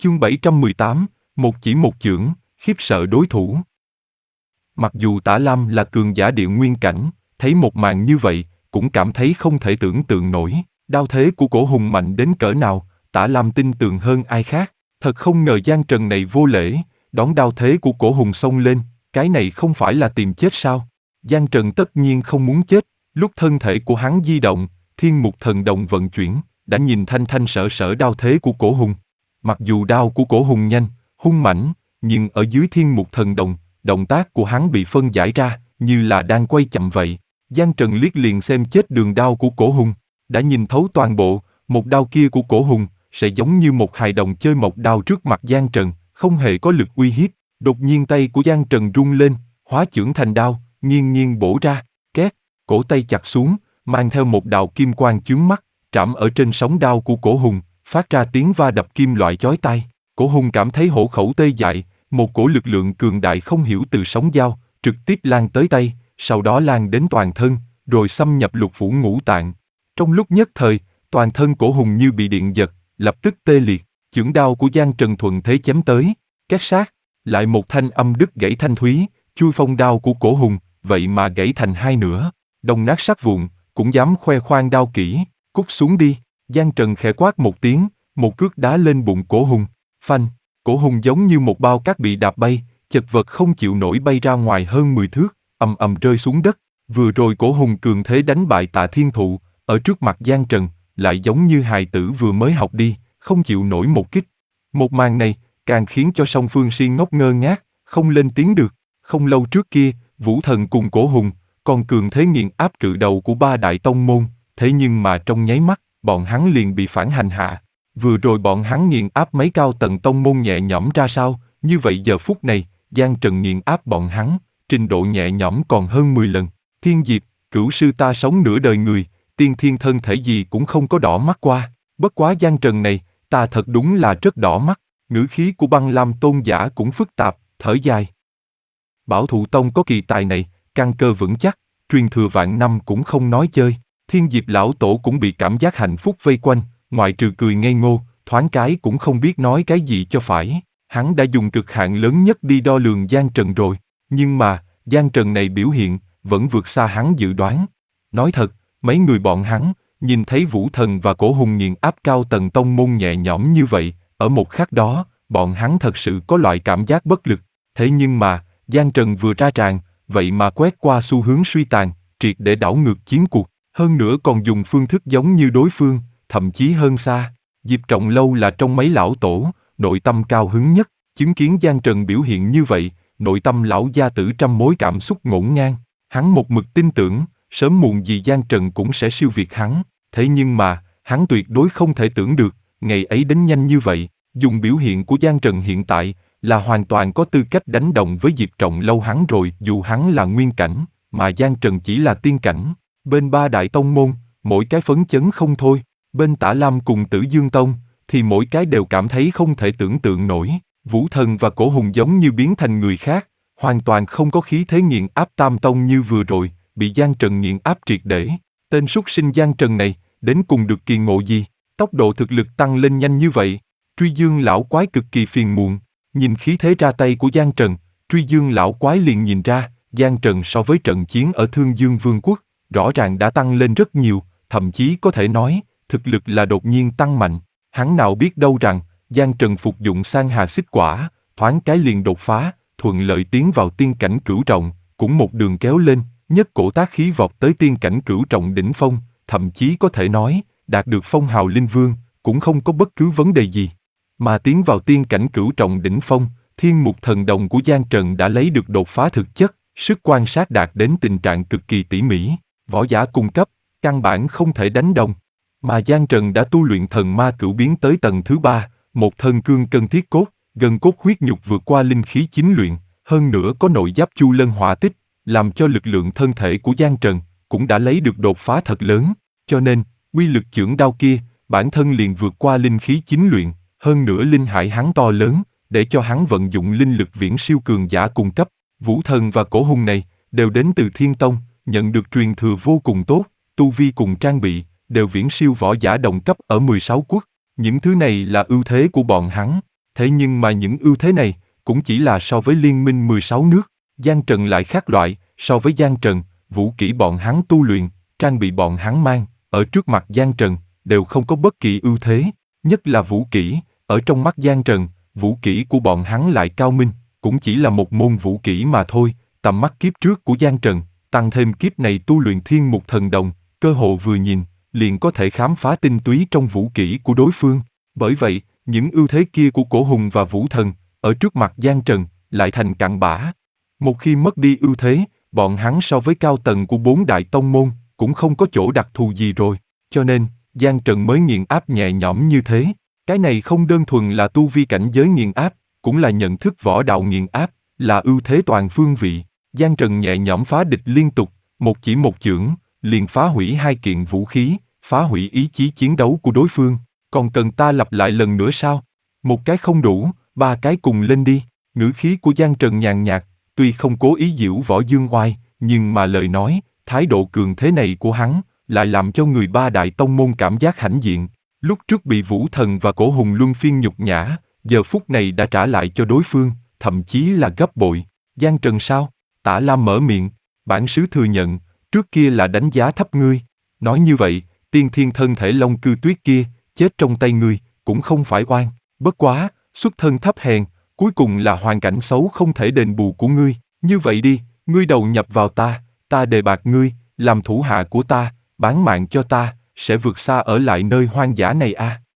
Chương 718, một chỉ một chưởng, khiếp sợ đối thủ. Mặc dù Tả Lam là cường giả địa nguyên cảnh, thấy một màn như vậy, cũng cảm thấy không thể tưởng tượng nổi, đao thế của Cổ Hùng mạnh đến cỡ nào, Tả Lam tin tưởng hơn ai khác, thật không ngờ Giang Trần này vô lễ, đón đao thế của Cổ Hùng xông lên, cái này không phải là tìm chết sao? Giang Trần tất nhiên không muốn chết, lúc thân thể của hắn di động, Thiên Mục Thần Đồng vận chuyển, đã nhìn thanh thanh sở sở đao thế của Cổ Hùng. Mặc dù đao của Cổ Hùng nhanh, hung mãnh, nhưng ở dưới Thiên Mục Thần Đồng, động tác của hắn bị phân giải ra, như là đang quay chậm vậy. Giang Trần liếc liền xem chết đường đao của Cổ Hùng, đã nhìn thấu toàn bộ, một đao kia của Cổ Hùng sẽ giống như một hài đồng chơi mộc đao trước mặt Giang Trần, không hề có lực uy hiếp. Đột nhiên tay của Giang Trần rung lên, hóa chưởng thành đao, nghiêng nghiêng bổ ra, két, cổ tay chặt xuống, mang theo một đạo kim quang chướng mắt, trảm ở trên sóng đao của Cổ Hùng, phát ra tiếng va đập kim loại chói tai. Cổ Hùng cảm thấy hổ khẩu tê dại, một cổ lực lượng cường đại không hiểu từ sóng dao, trực tiếp lan tới tay, sau đó lan đến toàn thân, rồi xâm nhập lục phủ ngũ tạng. Trong lúc nhất thời, toàn thân Cổ Hùng như bị điện giật, lập tức tê liệt, chưởng đao của Giang Trần thuận thế chém tới, két sát, lại một thanh âm đứt gãy thanh thúy, chui phong đao của Cổ Hùng, vậy mà gãy thành hai nửa, đồng nát sát vụn, cũng dám khoe khoang đao kỹ, cút xuống đi. Giang Trần khẽ quát một tiếng, một cước đá lên bụng Cổ Hùng, phanh, Cổ Hùng giống như một bao cát bị đạp bay, chật vật không chịu nổi bay ra ngoài hơn 10 thước, ầm ầm rơi xuống đất. Vừa rồi Cổ Hùng cường thế đánh bại Tạ Thiên Thụ, ở trước mặt Giang Trần, lại giống như hài tử vừa mới học đi, không chịu nổi một kích. Một màn này, càng khiến cho song phương si ngốc ngơ ngác, không lên tiếng được. Không lâu trước kia, Vũ Thần cùng Cổ Hùng, còn cường thế nghiền áp cự đầu của ba đại tông môn, thế nhưng mà trong nháy mắt, bọn hắn liền bị phản hành hạ. Vừa rồi bọn hắn nghiền áp mấy cao tầng tông môn nhẹ nhõm ra sao, như vậy giờ phút này, Giang Trần nghiền áp bọn hắn, trình độ nhẹ nhõm còn hơn 10 lần. Thiên Diệp, cửu sư ta sống nửa đời người, tiên thiên thân thể gì cũng không có đỏ mắt qua, bất quá Giang Trần này, ta thật đúng là rất đỏ mắt. Ngữ khí của Băng Lam tôn giả cũng phức tạp, thở dài. Bảo Thụ Tông có kỳ tài này, căn cơ vững chắc, truyền thừa vạn năm cũng không nói chơi. Thiên Diệp lão tổ cũng bị cảm giác hạnh phúc vây quanh, ngoại trừ cười ngây ngô, thoáng cái cũng không biết nói cái gì cho phải. Hắn đã dùng cực hạn lớn nhất đi đo lường Giang Trần rồi, nhưng mà, Giang Trần này biểu hiện, vẫn vượt xa hắn dự đoán. Nói thật, mấy người bọn hắn, nhìn thấy Vũ Thần và Cổ Hùng nghiền áp cao tầng tông môn nhẹ nhõm như vậy, ở một khắc đó, bọn hắn thật sự có loại cảm giác bất lực. Thế nhưng mà, Giang Trần vừa ra tràng, vậy mà quét qua xu hướng suy tàn, triệt để đảo ngược chiến cuộc, hơn nữa còn dùng phương thức giống như đối phương, thậm chí hơn xa. Diệp Trọng Lâu là trong mấy lão tổ, nội tâm cao hứng nhất, chứng kiến Giang Trần biểu hiện như vậy, nội tâm lão gia tử trăm mối cảm xúc ngổn ngang. Hắn một mực tin tưởng, sớm muộn gì Giang Trần cũng sẽ siêu việt hắn, thế nhưng mà, hắn tuyệt đối không thể tưởng được, ngày ấy đến nhanh như vậy, dùng biểu hiện của Giang Trần hiện tại, là hoàn toàn có tư cách đánh đồng với Diệp Trọng Lâu hắn rồi, dù hắn là nguyên cảnh, mà Giang Trần chỉ là tiên cảnh. Bên ba đại tông môn, mỗi cái phấn chấn không thôi, bên Tả Lam cùng Tử Dương Tông, thì mỗi cái đều cảm thấy không thể tưởng tượng nổi. Vũ Thần và Cổ Hùng giống như biến thành người khác, hoàn toàn không có khí thế nghiền áp Tam Tông như vừa rồi, bị Giang Trần nghiền áp triệt để. Tên súc sinh Giang Trần này, đến cùng được kỳ ngộ gì? Tốc độ thực lực tăng lên nhanh như vậy. Truy Dương lão quái cực kỳ phiền muộn, nhìn khí thế ra tay của Giang Trần, Truy Dương lão quái liền nhìn ra, Giang Trần so với trận chiến ở Thương Dương Vương quốc, rõ ràng đã tăng lên rất nhiều, thậm chí có thể nói, thực lực là đột nhiên tăng mạnh. Hắn nào biết đâu rằng, Giang Trần phục dụng Sang Hà Xích Quả, thoáng cái liền đột phá, thuận lợi tiến vào tiên cảnh cửu trọng, cũng một đường kéo lên, nhất cổ tác khí vọt tới tiên cảnh cửu trọng đỉnh phong, thậm chí có thể nói, đạt được phong hào linh vương, cũng không có bất cứ vấn đề gì. Mà tiến vào tiên cảnh cửu trọng đỉnh phong, Thiên Mục Thần Đồng của Giang Trần đã lấy được đột phá thực chất, sức quan sát đạt đến tình trạng cực kỳ tỉ mỉ, võ giả cung cấp, căn bản không thể đánh đồng. Mà Giang Trần đã tu luyện thần ma cửu biến tới tầng thứ 3, một thân cương cân thiết cốt, gân cốt huyết nhục vượt qua linh khí chính luyện, hơn nữa có nội giáp chu lân hỏa tích, làm cho lực lượng thân thể của Giang Trần cũng đã lấy được đột phá thật lớn, cho nên, uy lực chưởng đao kia, bản thân liền vượt qua linh khí chính luyện, hơn nữa linh hải hắn to lớn, để cho hắn vận dụng linh lực viễn siêu cường giả cung cấp. Vũ Thần và Cổ Hùng này, đều đến từ Thiên Tông, nhận được truyền thừa vô cùng tốt, tu vi cùng trang bị, đều viễn siêu võ giả đồng cấp ở 16 quốc. Những thứ này là ưu thế của bọn hắn. Thế nhưng mà những ưu thế này, cũng chỉ là so với liên minh 16 nước. Giang Trần lại khác loại, so với Giang Trần, vũ kỹ bọn hắn tu luyện, trang bị bọn hắn mang, ở trước mặt Giang Trần, đều không có bất kỳ ưu thế, nhất là vũ kỹ, ở trong mắt Giang Trần, vũ kỹ của bọn hắn lại cao minh, cũng chỉ là một môn vũ kỹ mà thôi, tầm mắt kiếp trước của Giang Trần, tăng thêm kiếp này tu luyện thiên mục thần đồng, cơ hồ vừa nhìn, liền có thể khám phá tinh túy trong vũ kỹ của đối phương. Bởi vậy, những ưu thế kia của Cổ Hùng và Vũ Thần, ở trước mặt Giang Trần, lại thành cặn bã. Một khi mất đi ưu thế, bọn hắn so với cao tầng của 4 đại tông môn, cũng không có chỗ đặc thù gì rồi. Cho nên, Giang Trần mới nghiền áp nhẹ nhõm như thế. Cái này không đơn thuần là tu vi cảnh giới nghiền áp, cũng là nhận thức võ đạo nghiền áp, là ưu thế toàn phương vị. Giang Trần nhẹ nhõm phá địch liên tục, một chỉ một chưởng, liền phá hủy 2 kiện vũ khí, phá hủy ý chí chiến đấu của đối phương. Còn cần ta lặp lại lần nữa sao? Một cái không đủ, 3 cái cùng lên đi. Ngữ khí của Giang Trần nhàn nhạt, tuy không cố ý giễu võ dương oai, nhưng mà lời nói, thái độ cường thế này của hắn, lại làm cho người 3 đại tông môn cảm giác hãnh diện. Lúc trước bị Vũ Thần và Cổ Hùng luân phiên nhục nhã, giờ phút này đã trả lại cho đối phương, thậm chí là gấp bội. Giang Trần sao? Tả Lam mở miệng, bản sứ thừa nhận, trước kia là đánh giá thấp ngươi. Nói như vậy, tiên thiên thân thể Long Cư Tuyết kia, chết trong tay ngươi, cũng không phải oan. Bất quá, xuất thân thấp hèn, cuối cùng là hoàn cảnh xấu không thể đền bù của ngươi. Như vậy đi, ngươi đầu nhập vào ta đề bạt ngươi, làm thủ hạ của ta, bán mạng cho ta, sẽ vượt xa ở lại nơi hoang dã này a.